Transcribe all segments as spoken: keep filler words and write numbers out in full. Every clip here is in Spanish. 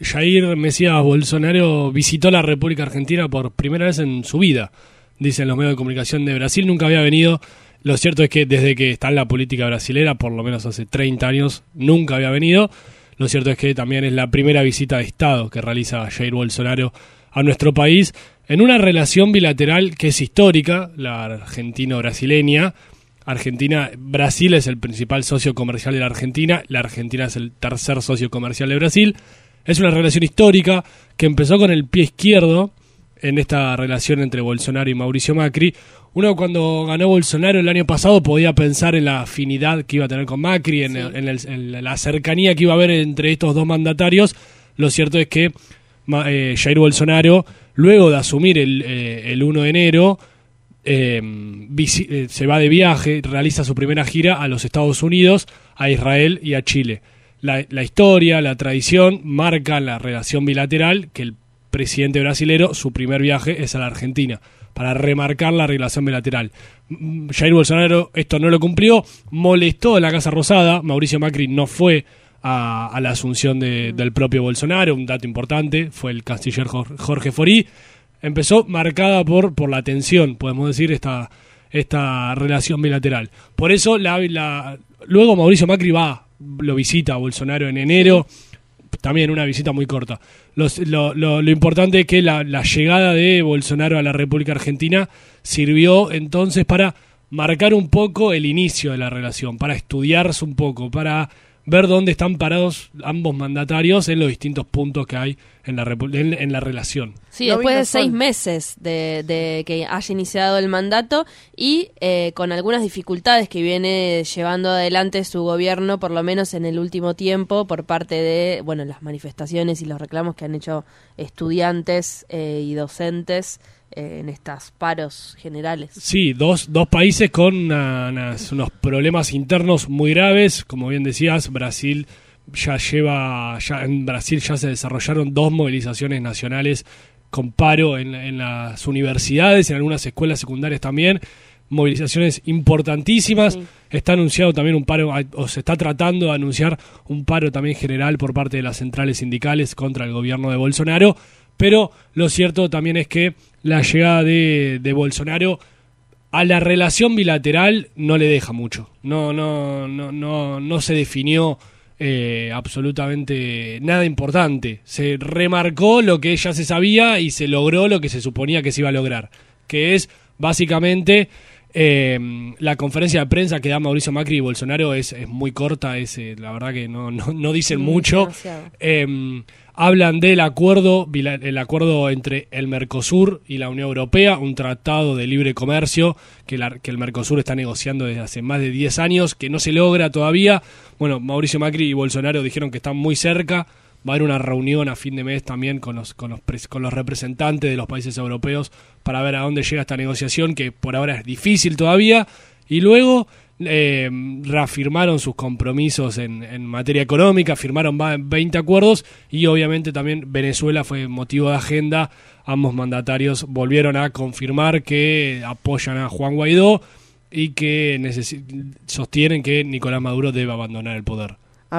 Jair Mesías Bolsonaro visitó la República Argentina por primera vez en su vida, dicen los medios de comunicación de Brasil. Nunca había venido. Lo cierto es que desde que está en la política brasilera, por lo menos hace treinta años, nunca había venido. Lo cierto es que también es la primera visita de Estado que realiza Jair Bolsonaro a nuestro país en una relación bilateral que es histórica, la argentino-brasileña. Argentina, Brasil es el principal socio comercial de la Argentina, la Argentina es el tercer socio comercial de Brasil. Es una relación histórica que empezó con el pie izquierdo en esta relación entre Bolsonaro y Mauricio Macri. Uno cuando ganó Bolsonaro el año pasado podía pensar en la afinidad que iba a tener con Macri, en, sí. en, el, en la cercanía que iba a haber entre estos dos mandatarios. Lo cierto es que eh, Jair Bolsonaro, luego de asumir el, eh, el uno de enero, eh, visi- eh, se va de viaje, realiza su primera gira a los Estados Unidos, a Israel y a Chile. La, la historia, la tradición marca la relación bilateral que el presidente brasilero, su primer viaje es a la Argentina, para remarcar la relación bilateral. Jair Bolsonaro esto no lo cumplió, molestó en la Casa Rosada. Mauricio Macri no fue a, a la asunción de, del propio Bolsonaro, un dato importante, fue el canciller Jorge Forí. Empezó marcada por, por la tensión, podemos decir, esta, esta relación bilateral. Por eso, la, la, luego Mauricio Macri va, lo visita a Bolsonaro en enero, también una visita muy corta. Los, lo, lo, lo importante es que la, la llegada de Bolsonaro a la República Argentina sirvió entonces para marcar un poco el inicio de la relación, para estudiarse un poco, para ver dónde están parados ambos mandatarios en los distintos puntos que hay en la, repu- en, en la relación. Sí, después de seis meses de, de que haya iniciado el mandato y eh, con algunas dificultades que viene llevando adelante su gobierno, por lo menos en el último tiempo, por parte de bueno las manifestaciones y los reclamos que han hecho estudiantes eh, y docentes eh, en estos paros generales. Sí, dos, dos países con una, unas, unos problemas internos muy graves, como bien decías. Brasil ya lleva, ya en Brasil ya se desarrollaron dos movilizaciones nacionales con paro en, en las universidades, en algunas escuelas secundarias también, movilizaciones importantísimas. Sí. Está anunciado también un paro, o se está tratando de anunciar un paro también general por parte de las centrales sindicales contra el gobierno de Bolsonaro, pero lo cierto también es que la llegada de, de Bolsonaro a la relación bilateral no le deja mucho. No, no, no, no, no se definió Eh, absolutamente nada importante. Se remarcó lo que ya se sabía y se logró lo que se suponía que se iba a lograr, que es básicamente eh, la conferencia de prensa que da Mauricio Macri y Bolsonaro es, es muy corta, es, eh, la verdad que no, no, no dicen sí, mucho. Eh, hablan del acuerdo, el acuerdo entre el Mercosur y la Unión Europea, un tratado de libre comercio que, la, que el Mercosur está negociando desde hace más de diez años, que no se logra todavía. Bueno, Mauricio Macri y Bolsonaro dijeron que están muy cerca. Va a haber una reunión a fin de mes también con los, con los, con los representantes de los países europeos para ver a dónde llega esta negociación, que por ahora es difícil todavía. Y luego eh, reafirmaron sus compromisos en, en materia económica, firmaron veinte acuerdos y obviamente también Venezuela fue motivo de agenda. Ambos mandatarios volvieron a confirmar que apoyan a Juan Guaidó y que necesi- sostienen que Nicolás Maduro debe abandonar el poder.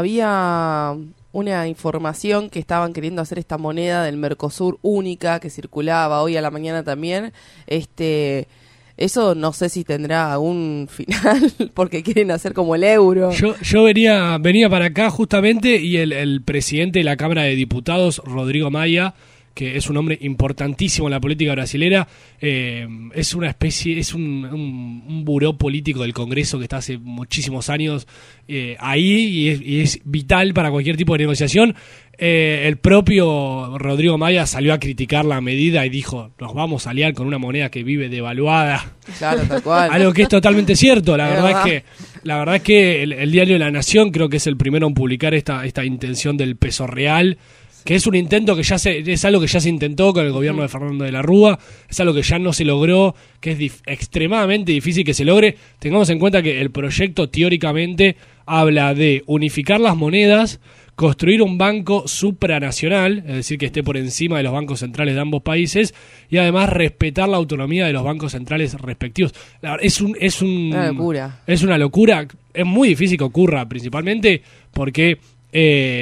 Había una información que estaban queriendo hacer esta moneda del Mercosur única que circulaba hoy a la mañana también. Este, eso no sé si tendrá algún final porque quieren hacer como el euro. Yo, yo venía, venía para acá justamente y el, el presidente de la Cámara de Diputados, Rodrigo Maia, que es un hombre importantísimo en la política brasilera, eh, es una especie, es un, un, un buró político del Congreso que está hace muchísimos años eh, ahí y es, y es vital para cualquier tipo de negociación. Eh, el propio Rodrigo Maia salió a criticar la medida y dijo, nos vamos a aliar con una moneda que vive devaluada. Claro, tal cual. Algo que es totalmente cierto. La es verdad, verdad es que la verdad es que el, el diario La Nación creo que es el primero en publicar esta, esta intención del peso real, que es un intento que ya se, es algo que ya se intentó con el gobierno de Fernando de la Rúa, es algo que ya no se logró, que es dif- extremadamente difícil que se logre. Tengamos en cuenta que el proyecto teóricamente habla de unificar las monedas, construir un banco supranacional, es decir, que esté por encima de los bancos centrales de ambos países, y además respetar la autonomía de los bancos centrales respectivos. La verdad, es un, es un, una locura. Es una locura, es muy difícil que ocurra, principalmente porque eh,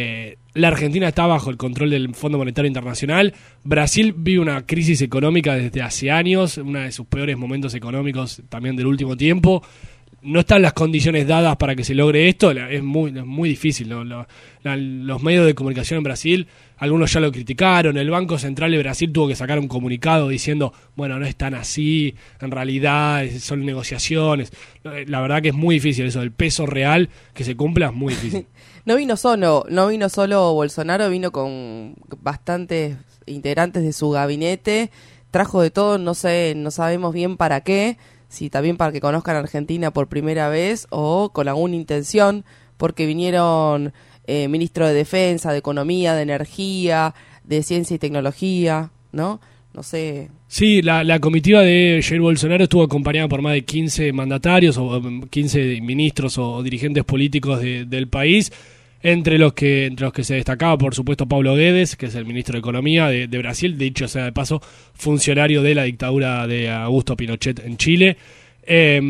La Argentina está bajo el control del Fondo Monetario Internacional. Brasil vive una crisis económica desde hace años, uno de sus peores momentos económicos también del último tiempo. No están las condiciones dadas para que se logre esto, es muy, es muy difícil. Lo, lo, la, los medios de comunicación en Brasil, algunos ya lo criticaron. El Banco Central de Brasil tuvo que sacar un comunicado diciendo, bueno, no es tan así, en realidad son negociaciones. La verdad que es muy difícil eso, el peso real que se cumpla es muy difícil. No vino solo, no vino solo Bolsonaro, vino con bastantes integrantes de su gabinete, trajo de todo, no sé, no sabemos bien para qué, si también para que conozcan Argentina por primera vez o con alguna intención, porque vinieron eh, ministro de Defensa, de Economía, de Energía, de Ciencia y Tecnología, ¿no? No sé. Sí, la, la comitiva de Jair Bolsonaro estuvo acompañada por más de quince mandatarios o quince ministros o, o dirigentes políticos de, del país, entre los que entre los que se destacaba, por supuesto, Paulo Guedes, que es el ministro de Economía de, de Brasil, dicho sea de paso, funcionario de la dictadura de Augusto Pinochet en Chile. Eh,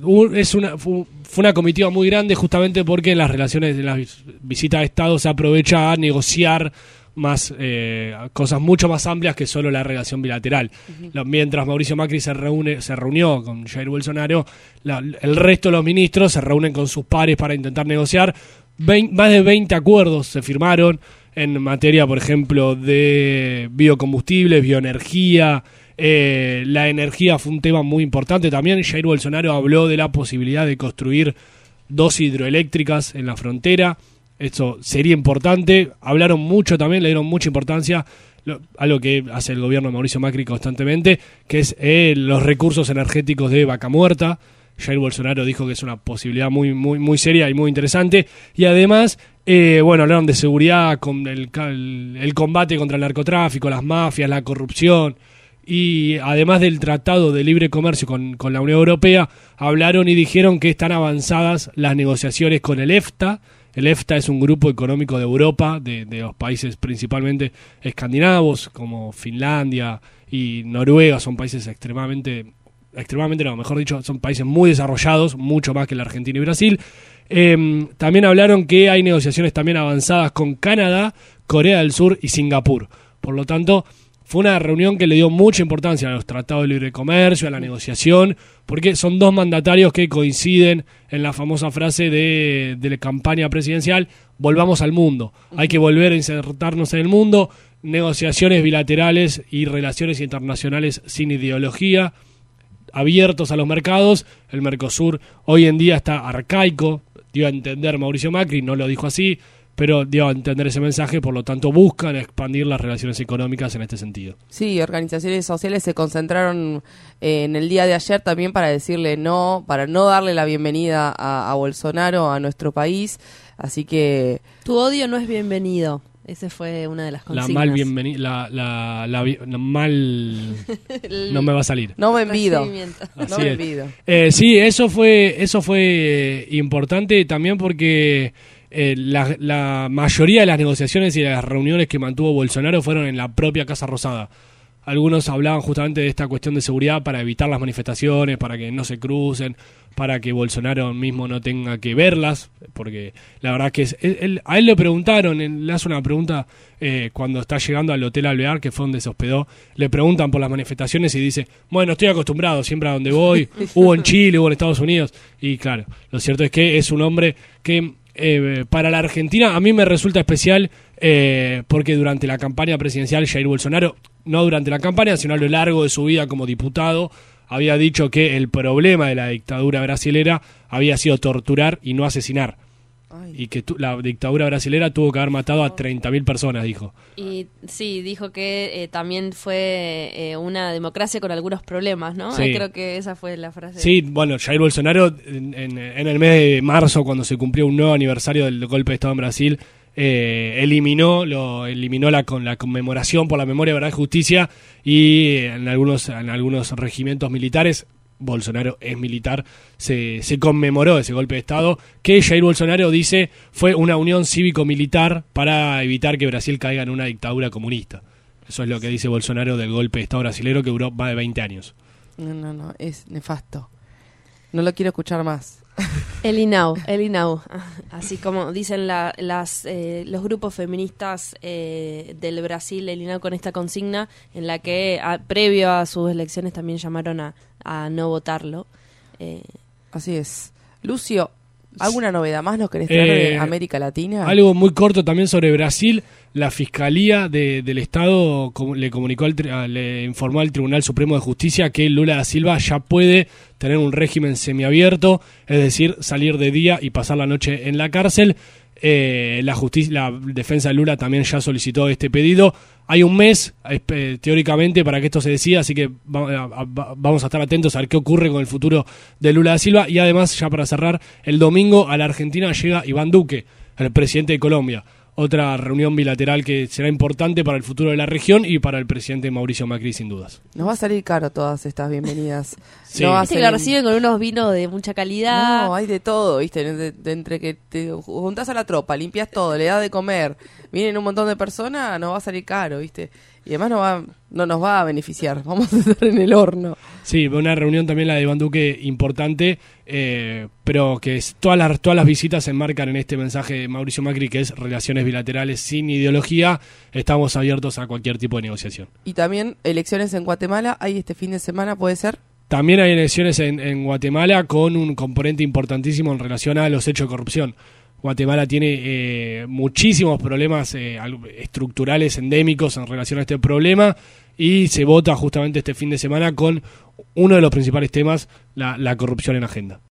es una, fue una comitiva muy grande justamente porque en las relaciones de las visitas de Estado se aprovecha a negociar más eh, cosas mucho más amplias que solo la relación bilateral. Uh-huh. Mientras Mauricio Macri se reúne se reunió con Jair Bolsonaro, la, el resto de los ministros se reúnen con sus pares para intentar negociar. Vein, más de veinte acuerdos se firmaron en materia, por ejemplo, de biocombustibles, bioenergía. Eh, la energía fue un tema muy importante también. Jair Bolsonaro habló de la posibilidad de construir dos hidroeléctricas en la frontera. Esto sería importante. Hablaron mucho también, le dieron mucha importancia lo, a lo que hace el gobierno de Mauricio Macri constantemente, que es eh, los recursos energéticos de Vaca Muerta. Jair Bolsonaro dijo que es una posibilidad muy muy muy seria y muy interesante. Y además, eh, bueno, hablaron de seguridad, con el, el, el combate contra el narcotráfico, las mafias, la corrupción. Y además del Tratado de Libre Comercio con, con la Unión Europea, hablaron y dijeron que están avanzadas las negociaciones con el EFTA. El EFTA es un grupo económico de Europa, de, de los países principalmente escandinavos, como Finlandia y Noruega, son países extremadamente, extremadamente no, mejor dicho, son países muy desarrollados, mucho más que la Argentina y Brasil. Eh, también hablaron que hay negociaciones también avanzadas con Canadá, Corea del Sur y Singapur. Por lo tanto, fue una reunión que le dio mucha importancia a los tratados de libre comercio, a la negociación, porque son dos mandatarios que coinciden en la famosa frase de, de la campaña presidencial, volvamos al mundo. Hay que volver a insertarnos en el mundo, negociaciones bilaterales y relaciones internacionales sin ideología, abiertos a los mercados. El Mercosur hoy en día está arcaico, dio a entender Mauricio Macri, no lo dijo así, pero dio a entender ese mensaje, por lo tanto buscan expandir las relaciones económicas en este sentido. Sí, organizaciones sociales se concentraron eh, en el día de ayer también para decirle no, para no darle la bienvenida a, a Bolsonaro a nuestro país, así que... Tu odio no es bienvenido. Esa fue una de las consignas. La mal bienvenida, la, la, la, la mal... no me va a salir. No me envido. No me envido. Eh, sí, eso fue, eso fue eh, importante también porque... Eh, la, la mayoría de las negociaciones y de las reuniones que mantuvo Bolsonaro fueron en la propia Casa Rosada. Algunos hablaban justamente de esta cuestión de seguridad para evitar las manifestaciones, para que no se crucen, para que Bolsonaro mismo no tenga que verlas, porque la verdad que es, él, él, a él le preguntaron, él, le hace una pregunta eh, cuando está llegando al Hotel Alvear, que fue donde se hospedó, le preguntan por las manifestaciones y dice, bueno, estoy acostumbrado, siempre a donde voy, hubo en Chile, hubo en Estados Unidos, y claro, lo cierto es que es un hombre que... Eh, para la Argentina a mí me resulta especial eh, porque durante la campaña presidencial Jair Bolsonaro, no durante la campaña sino a lo largo de su vida como diputado, había dicho que el problema de la dictadura brasilera había sido torturar y no asesinar. Ay. Y que tu, la dictadura brasilera tuvo que haber matado a treinta mil personas, dijo. Y sí, dijo que eh, también fue eh, una democracia con algunos problemas, ¿no? Sí. Eh, creo que esa fue la frase. Sí, bueno, Jair Bolsonaro en, en, en el mes de marzo, cuando se cumplió un nuevo aniversario del golpe de Estado en Brasil, eh, eliminó lo eliminó la con la conmemoración por la memoria, verdad y justicia, y en algunos en algunos regimientos militares, Bolsonaro es militar, se, se conmemoró ese golpe de Estado que Jair Bolsonaro dice fue una unión cívico-militar para evitar que Brasil caiga en una dictadura comunista. Eso es lo que dice Bolsonaro del golpe de Estado brasilero que duró más de veinte años. No, no, no, es nefasto. No lo quiero escuchar más. El INAU, el INAU, así como dicen la, las, eh, los grupos feministas eh, del Brasil, el INAU con esta consigna en la que a, previo a sus elecciones también llamaron a, a no votarlo. Eh, Así es. Lucio, ¿alguna novedad más nos querés traer Eh, de América Latina? Algo muy corto también sobre Brasil. La Fiscalía de, del Estado com- le comunicó, al tri- a- le informó al Tribunal Supremo de Justicia que Lula da Silva ya puede tener un régimen semiabierto, es decir, salir de día y pasar la noche en la cárcel. Eh, la, justicia, la defensa de Lula también ya solicitó este pedido. Hay un mes, eh, teóricamente, para que esto se decida, así que va, a, a, vamos a estar atentos a ver qué ocurre con el futuro de Lula da Silva. Y además, ya para cerrar, el domingo a la Argentina llega Iván Duque, el presidente de Colombia. Otra reunión bilateral que será importante para el futuro de la región y para el presidente Mauricio Macri, sin dudas. Nos va a salir caro todas estas bienvenidas. Sí. No va a Viste ser que lo en- reciben con unos vinos de mucha calidad. No, hay de todo, ¿viste? De, de entre que te juntás a la tropa, limpias todo, le das de comer, vienen un montón de personas, nos va a salir caro, ¿viste? Y además no, va, no nos va a beneficiar, vamos a estar en el horno. Sí, una reunión también la de Iván Duque importante, eh, pero que es, todas las todas las visitas se enmarcan en este mensaje de Mauricio Macri, que es relaciones bilaterales sin ideología. Estamos abiertos a cualquier tipo de negociación. Y también elecciones en Guatemala, hay este fin de semana, ¿puede ser? También hay elecciones en, en Guatemala con un componente importantísimo en relación a los hechos de corrupción. Guatemala tiene eh, muchísimos problemas eh, estructurales endémicos en relación a este problema y se vota justamente este fin de semana con uno de los principales temas, la, la corrupción en agenda.